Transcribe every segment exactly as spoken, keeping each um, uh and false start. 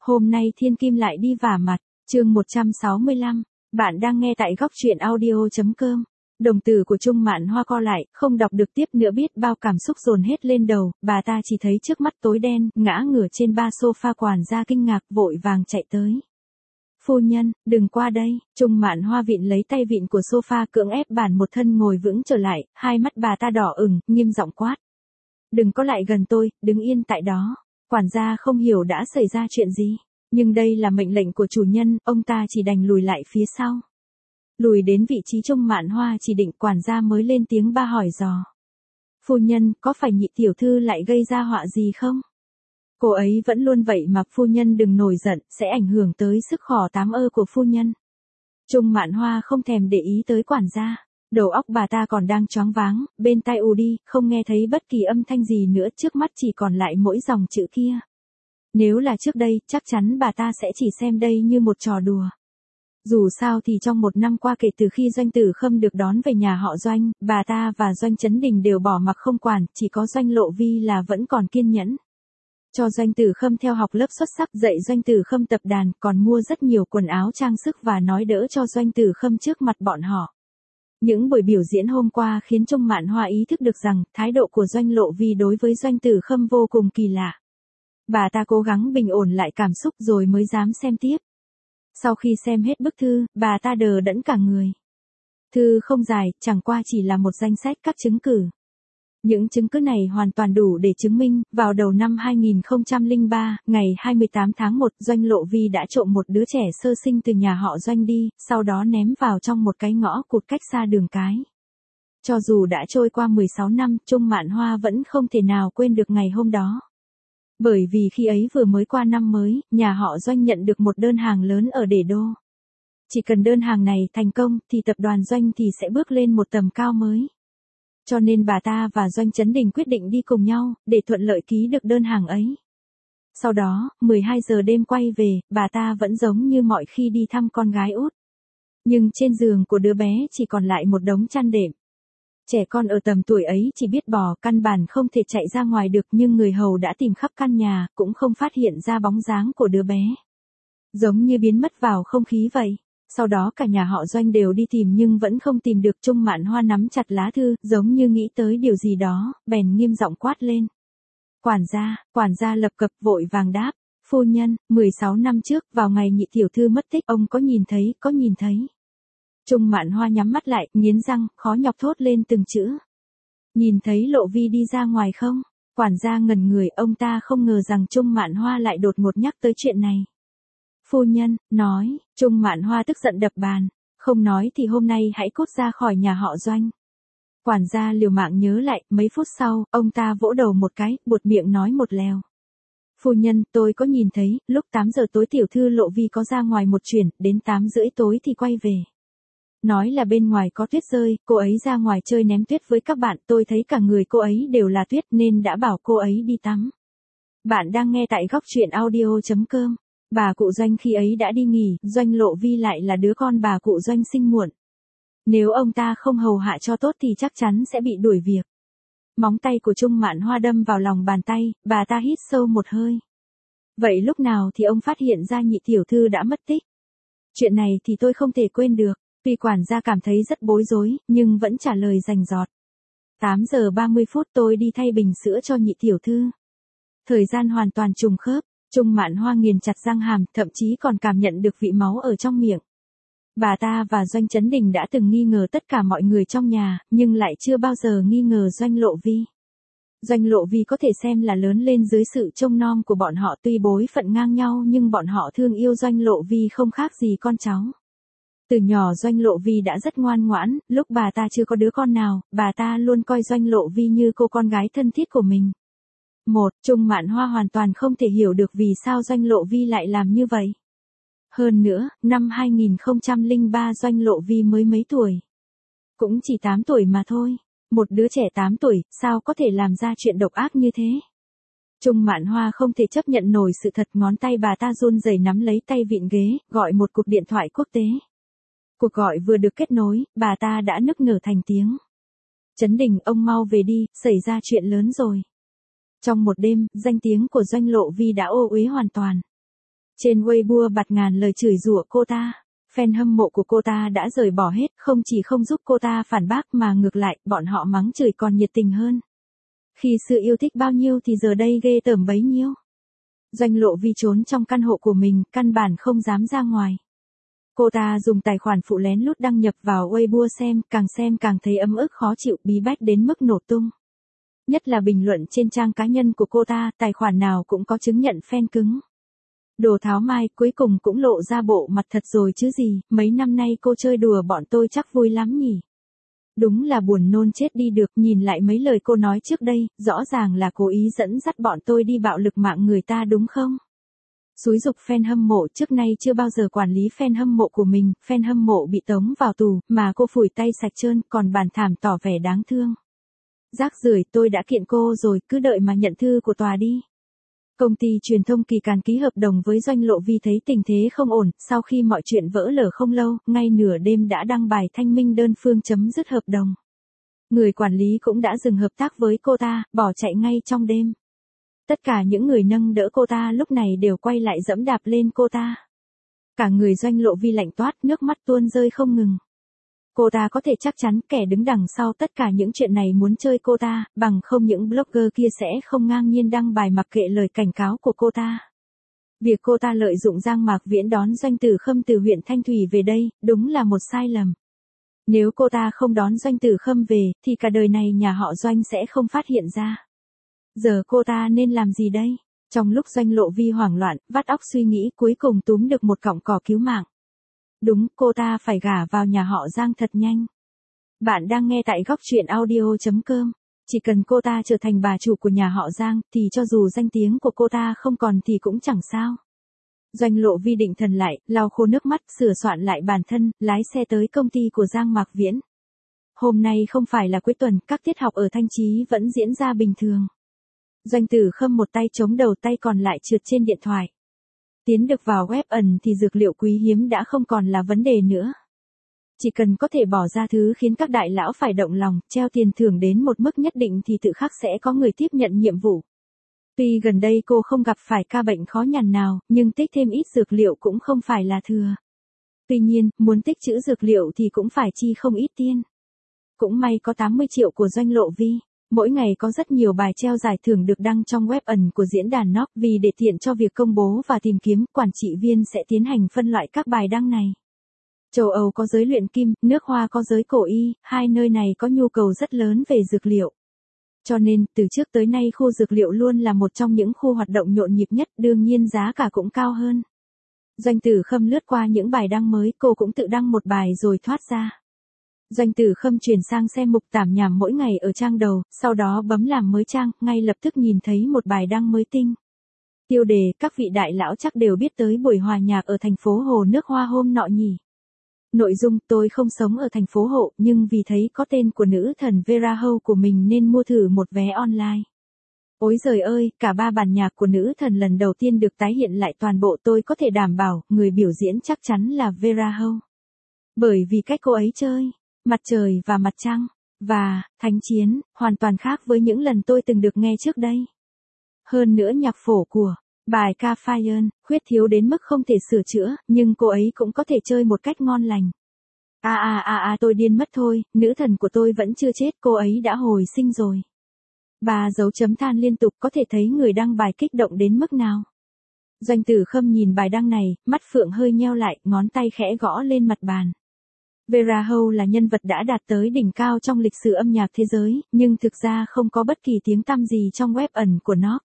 Hôm nay thiên kim lại đi vả mặt, chương một trăm sáu mươi lăm, bạn đang nghe tại góc truyện audio.com. Đồng tử của Trung Mạn Hoa co lại, không đọc được tiếp nữa, biết bao cảm xúc dồn hết lên đầu, bà ta chỉ thấy trước mắt tối đen, ngã ngửa trên ba sofa, quản gia kinh ngạc vội vàng chạy tới. Phu nhân, đừng qua đây. Trung Mạn Hoa vịn lấy tay vịn của sofa, cưỡng ép bản một thân ngồi vững trở lại, hai mắt bà ta đỏ ửng, nghiêm giọng quát. Đừng có lại gần tôi, đứng yên tại đó. Quản gia không hiểu đã xảy ra chuyện gì, nhưng đây là mệnh lệnh của chủ nhân, ông ta chỉ đành lùi lại phía sau. Lùi đến vị trí Trung Mạn Hoa chỉ định, quản gia mới lên tiếng ba hỏi dò. Phu nhân, có phải nhị tiểu thư lại gây ra họa gì không? Cô ấy vẫn luôn vậy mà, phu nhân đừng nổi giận, sẽ ảnh hưởng tới sức khỏe tám ơ của phu nhân. Trung Mạn Hoa không thèm để ý tới quản gia. Đầu óc bà ta còn đang choáng váng, bên tai ù đi, không nghe thấy bất kỳ âm thanh gì nữa, trước mắt chỉ còn lại mỗi dòng chữ kia. Nếu là trước đây, chắc chắn bà ta sẽ chỉ xem đây như một trò đùa. Dù sao thì trong một năm qua kể từ khi Doanh Tử Khâm được đón về nhà họ Doanh, bà ta và Doanh Chấn Đình đều bỏ mặc không quản, chỉ có Doanh Lộ Vi là vẫn còn kiên nhẫn. Cho Doanh Tử Khâm theo học lớp xuất sắc, dạy Doanh Tử Khâm tập đàn, còn mua rất nhiều quần áo trang sức và nói đỡ cho Doanh Tử Khâm trước mặt bọn họ. Những buổi biểu diễn hôm qua khiến Trung Mạn Hoa ý thức được rằng, thái độ của Doanh Lộ Vi đối với Doanh Tử Khâm vô cùng kỳ lạ. Bà ta cố gắng bình ổn lại cảm xúc rồi mới dám xem tiếp. Sau khi xem hết bức thư, bà ta đờ đẫn cả người. Thư không dài, chẳng qua chỉ là một danh sách các chứng cứ. Những chứng cứ này hoàn toàn đủ để chứng minh, vào đầu năm hai nghìn không trăm lẻ ba, ngày hai mươi tám tháng một, Doanh Lộ Vi đã trộm một đứa trẻ sơ sinh từ nhà họ Doanh đi, sau đó ném vào trong một cái ngõ cụt cách xa đường cái. Cho dù đã trôi qua mười sáu năm, Trung Mạn Hoa vẫn không thể nào quên được ngày hôm đó. Bởi vì khi ấy vừa mới qua năm mới, nhà họ Doanh nhận được một đơn hàng lớn ở Đế Đô. Chỉ cần đơn hàng này thành công, thì tập đoàn Doanh thì sẽ bước lên một tầm cao mới. Cho nên bà ta và Doanh Chấn Đình quyết định đi cùng nhau, để thuận lợi ký được đơn hàng ấy. Sau đó, mười hai giờ đêm quay về, bà ta vẫn giống như mọi khi đi thăm con gái út. Nhưng trên giường của đứa bé chỉ còn lại một đống chăn đệm. Trẻ con ở tầm tuổi ấy chỉ biết bò, căn bản không thể chạy ra ngoài được, nhưng người hầu đã tìm khắp căn nhà, cũng không phát hiện ra bóng dáng của đứa bé. Giống như biến mất vào không khí vậy. Sau đó cả nhà họ Doanh đều đi tìm nhưng vẫn không tìm được. Trung Mạn Hoa nắm chặt lá thư, giống như nghĩ tới điều gì đó, bèn nghiêm giọng quát lên. Quản gia, quản gia lập cập vội vàng đáp. Phu nhân, mười sáu năm trước, vào ngày nhị tiểu thư mất tích, ông có nhìn thấy, có nhìn thấy. Trung Mạn Hoa nhắm mắt lại, nghiến răng, khó nhọc thốt lên từng chữ. Nhìn thấy Lộ Vi đi ra ngoài không? Quản gia ngẩn người, ông ta không ngờ rằng Trung Mạn Hoa lại đột ngột nhắc tới chuyện này. Phu nhân, nói. Trung Mạn Hoa tức giận đập bàn. Không nói thì hôm nay hãy cút ra khỏi nhà họ Doanh. Quản gia liều mạng nhớ lại, mấy phút sau, ông ta vỗ đầu một cái, buột miệng nói một lèo. Phu nhân, tôi có nhìn thấy, lúc tám giờ tối tiểu thư Lộ Vi có ra ngoài một chuyến, đến tám rưỡi tối thì quay về. Nói là bên ngoài có tuyết rơi, cô ấy ra ngoài chơi ném tuyết với các bạn, tôi thấy cả người cô ấy đều là tuyết nên đã bảo cô ấy đi tắm. Bạn đang nghe tại góc truyện audio.com. Bà cụ Doanh khi ấy đã đi nghỉ, Doanh Lộ Vi lại là đứa con bà cụ Doanh sinh muộn. Nếu ông ta không hầu hạ cho tốt thì chắc chắn sẽ bị đuổi việc. Móng tay của Trung Mạn Hoa đâm vào lòng bàn tay, bà ta hít sâu một hơi. Vậy lúc nào thì ông phát hiện ra nhị tiểu thư đã mất tích? Chuyện này thì tôi không thể quên được. Tuy quản gia cảm thấy rất bối rối, nhưng vẫn trả lời rành rọt. tám giờ ba mươi phút tôi đi thay bình sữa cho nhị tiểu thư. Thời gian hoàn toàn trùng khớp. Trung Mạn Hoa nghiền chặt răng hàm, thậm chí còn cảm nhận được vị máu ở trong miệng. Bà ta và Doanh Chấn Đình đã từng nghi ngờ tất cả mọi người trong nhà, nhưng lại chưa bao giờ nghi ngờ Doanh Lộ Vi. Doanh Lộ Vi có thể xem là lớn lên dưới sự trông nom của bọn họ, tuy bối phận ngang nhau nhưng bọn họ thương yêu Doanh Lộ Vi không khác gì con cháu. Từ nhỏ Doanh Lộ Vi đã rất ngoan ngoãn, lúc bà ta chưa có đứa con nào, bà ta luôn coi Doanh Lộ Vi như cô con gái thân thiết của mình. Một, Trung Mạn Hoa hoàn toàn không thể hiểu được vì sao Doanh Lộ Vi lại làm như vậy. Hơn nữa, năm hai nghìn không trăm lẻ ba Doanh Lộ Vi mới mấy tuổi. Cũng chỉ tám tuổi mà thôi. Một đứa trẻ tám tuổi, sao có thể làm ra chuyện độc ác như thế? Trung Mạn Hoa không thể chấp nhận nổi sự thật, ngón tay bà ta run rẩy nắm lấy tay vịn ghế, gọi một cuộc điện thoại quốc tế. Cuộc gọi vừa được kết nối, bà ta đã nức nở thành tiếng. Chấn Đình, ông mau về đi, xảy ra chuyện lớn rồi. Trong một đêm, danh tiếng của Doanh Lộ Vi đã ô uế hoàn toàn. Trên Weibo bạt ngàn lời chửi rủa cô ta. Fan hâm mộ của cô ta đã rời bỏ hết, không chỉ không giúp cô ta phản bác mà ngược lại, bọn họ mắng chửi còn nhiệt tình hơn. Khi xưa yêu thích bao nhiêu thì giờ đây ghê tởm bấy nhiêu. Doanh Lộ Vi trốn trong căn hộ của mình, căn bản không dám ra ngoài. Cô ta dùng tài khoản phụ lén lút đăng nhập vào Weibo xem, càng xem càng thấy ấm ức khó chịu, bí bách đến mức nổ tung. Nhất là bình luận trên trang cá nhân của cô ta, tài khoản nào cũng có chứng nhận fan cứng. Đồ tháo mai, cuối cùng cũng lộ ra bộ mặt thật rồi chứ gì, mấy năm nay cô chơi đùa bọn tôi chắc vui lắm nhỉ. Đúng là buồn nôn chết đi được, nhìn lại mấy lời cô nói trước đây, rõ ràng là cố ý dẫn dắt bọn tôi đi bạo lực mạng người ta đúng không? Xúi giục fan hâm mộ, trước nay chưa bao giờ quản lý fan hâm mộ của mình, fan hâm mộ bị tống vào tù, mà cô phủi tay sạch trơn, còn bàn thảm tỏ vẻ đáng thương. Rác rưởi, tôi đã kiện cô rồi, cứ đợi mà nhận thư của tòa đi. Công ty truyền thông Kỳ Càn ký hợp đồng với Doanh Lộ Vi thấy tình thế không ổn, sau khi mọi chuyện vỡ lở không lâu, ngay nửa đêm đã đăng bài thanh minh đơn phương chấm dứt hợp đồng. Người quản lý cũng đã dừng hợp tác với cô ta, bỏ chạy ngay trong đêm. Tất cả những người nâng đỡ cô ta lúc này đều quay lại dẫm đạp lên cô ta. Cả người Doanh Lộ Vi lạnh toát, nước mắt tuôn rơi không ngừng. Cô ta có thể chắc chắn kẻ đứng đằng sau tất cả những chuyện này muốn chơi cô ta, bằng không những blogger kia sẽ không ngang nhiên đăng bài mặc kệ lời cảnh cáo của cô ta. Việc cô ta lợi dụng Giang Mạc Viễn đón Doanh Tử Khâm từ huyện Thanh Thủy về đây, đúng là một sai lầm. Nếu cô ta không đón Doanh Tử Khâm về, thì cả đời này nhà họ Doanh sẽ không phát hiện ra. Giờ cô ta nên làm gì đây? Trong lúc Doanh Lộ Vi hoảng loạn, vắt óc suy nghĩ, cuối cùng túm được một cọng cỏ cứu mạng. Đúng, cô ta phải gả vào nhà họ Giang thật nhanh. Bạn đang nghe tại góc truyện audio chấm com. Chỉ cần cô ta trở thành bà chủ của nhà họ Giang, thì cho dù danh tiếng của cô ta không còn thì cũng chẳng sao. Doanh Lộ Vi định thần lại, lau khô nước mắt, sửa soạn lại bản thân, lái xe tới công ty của Giang Mạc Viễn. Hôm nay không phải là cuối tuần, các tiết học ở Thanh Chí vẫn diễn ra bình thường. Doanh Tử Khâm một tay chống đầu, tay còn lại trượt trên điện thoại. Tiến được vào web ẩn thì dược liệu quý hiếm đã không còn là vấn đề nữa. Chỉ cần có thể bỏ ra thứ khiến các đại lão phải động lòng, treo tiền thưởng đến một mức nhất định thì tự khắc sẽ có người tiếp nhận nhiệm vụ. Tuy gần đây cô không gặp phải ca bệnh khó nhằn nào, nhưng tích thêm ít dược liệu cũng không phải là thừa. Tuy nhiên, muốn tích trữ dược liệu thì cũng phải chi không ít tiền. Cũng may có tám mươi triệu của Doanh Lộ Vi. Mỗi ngày có rất nhiều bài treo giải thưởng được đăng trong web ẩn của diễn đàn Nock, vì để tiện cho việc công bố và tìm kiếm, quản trị viên sẽ tiến hành phân loại các bài đăng này. Châu Âu có giới luyện kim, nước Hoa có giới cổ y, hai nơi này có nhu cầu rất lớn về dược liệu. Cho nên, từ trước tới nay khu dược liệu luôn là một trong những khu hoạt động nhộn nhịp nhất, đương nhiên giá cả cũng cao hơn. Doanh Tử Khâm lướt qua những bài đăng mới, cô cũng tự đăng một bài rồi thoát ra. Doanh Tử Khâm chuyển sang xem mục tảm nhảm mỗi ngày ở trang đầu, sau đó bấm làm mới trang, ngay lập tức nhìn thấy một bài đăng mới tinh. Tiêu đề, các vị đại lão chắc đều biết tới buổi hòa nhạc ở thành phố Hồ Nước Hoa hôm nọ nhỉ. Nội dung, tôi không sống ở thành phố Hộ, nhưng vì thấy có tên của nữ thần Vera Hâu của mình nên mua thử một vé online. Ôi giời ơi, cả ba bản nhạc của nữ thần lần đầu tiên được tái hiện lại toàn bộ, tôi có thể đảm bảo, người biểu diễn chắc chắn là Vera Hâu. Bởi vì cách cô ấy chơi, mặt trời và mặt trăng, và, thánh chiến, hoàn toàn khác với những lần tôi từng được nghe trước đây. Hơn nữa nhạc phổ của bài ca Fire, khuyết thiếu đến mức không thể sửa chữa, nhưng cô ấy cũng có thể chơi một cách ngon lành. À à à à tôi điên mất thôi, nữ thần của tôi vẫn chưa chết, cô ấy đã hồi sinh rồi. Bà dấu chấm than liên tục, có thể thấy người đăng bài kích động đến mức nào. Doanh Tử Khâm nhìn bài đăng này, mắt phượng hơi nheo lại, ngón tay khẽ gõ lên mặt bàn. Vera Hâu là nhân vật đã đạt tới đỉnh cao trong lịch sử âm nhạc thế giới, nhưng thực ra không có bất kỳ tiếng tăm gì trong web ẩn của nó.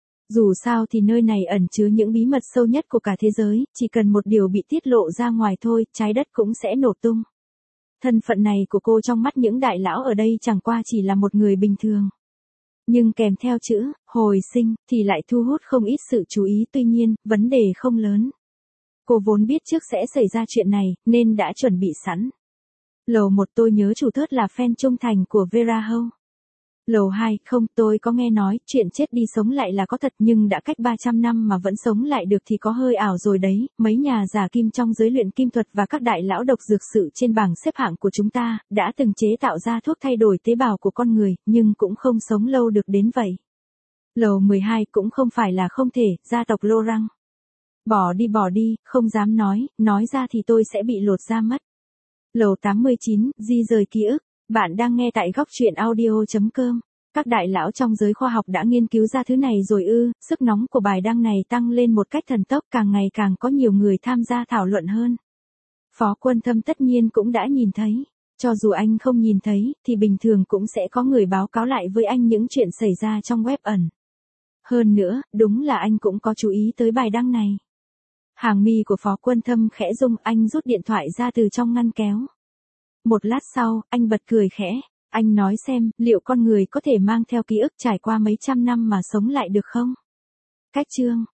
Dù sao thì nơi này ẩn chứa những bí mật sâu nhất của cả thế giới, chỉ cần một điều bị tiết lộ ra ngoài thôi, trái đất cũng sẽ nổ tung. Thân phận này của cô trong mắt những đại lão ở đây chẳng qua chỉ là một người bình thường. Nhưng kèm theo chữ, hồi sinh, thì lại thu hút không ít sự chú ý, tuy nhiên, vấn đề không lớn. Cô vốn biết trước sẽ xảy ra chuyện này, nên đã chuẩn bị sẵn. Lầu một tôi nhớ chủ thớt là fan trung thành của Vera Hâu. Lầu hai, không, tôi có nghe nói, chuyện chết đi sống lại là có thật nhưng đã cách ba trăm năm mà vẫn sống lại được thì có hơi ảo rồi đấy, mấy nhà giả kim trong giới luyện kim thuật và các đại lão độc dược sự trên bảng xếp hạng của chúng ta, đã từng chế tạo ra thuốc thay đổi tế bào của con người, nhưng cũng không sống lâu được đến vậy. Lầu mười hai cũng không phải là không thể, gia tộc Lô Răng. Bỏ đi bỏ đi, không dám nói, nói ra thì tôi sẽ bị lột da mất. Lầu tám mươi chín, di rời ký ức. Bạn đang nghe tại góc truyện audio.com. Các đại lão trong giới khoa học đã nghiên cứu ra thứ này rồi ư? Sức nóng của bài đăng này tăng lên một cách thần tốc, càng ngày càng có nhiều người tham gia thảo luận hơn. Phó Quân Thâm tất nhiên cũng đã nhìn thấy. Cho dù anh không nhìn thấy, thì bình thường cũng sẽ có người báo cáo lại với anh những chuyện xảy ra trong web ẩn. Hơn nữa, đúng là anh cũng có chú ý tới bài đăng này. Hàng mi của Phó Quân Thâm khẽ rung, anh rút điện thoại ra từ trong ngăn kéo. Một lát sau, anh bật cười khẽ. Anh nói xem, liệu con người có thể mang theo ký ức trải qua mấy trăm năm mà sống lại được không? Cách chương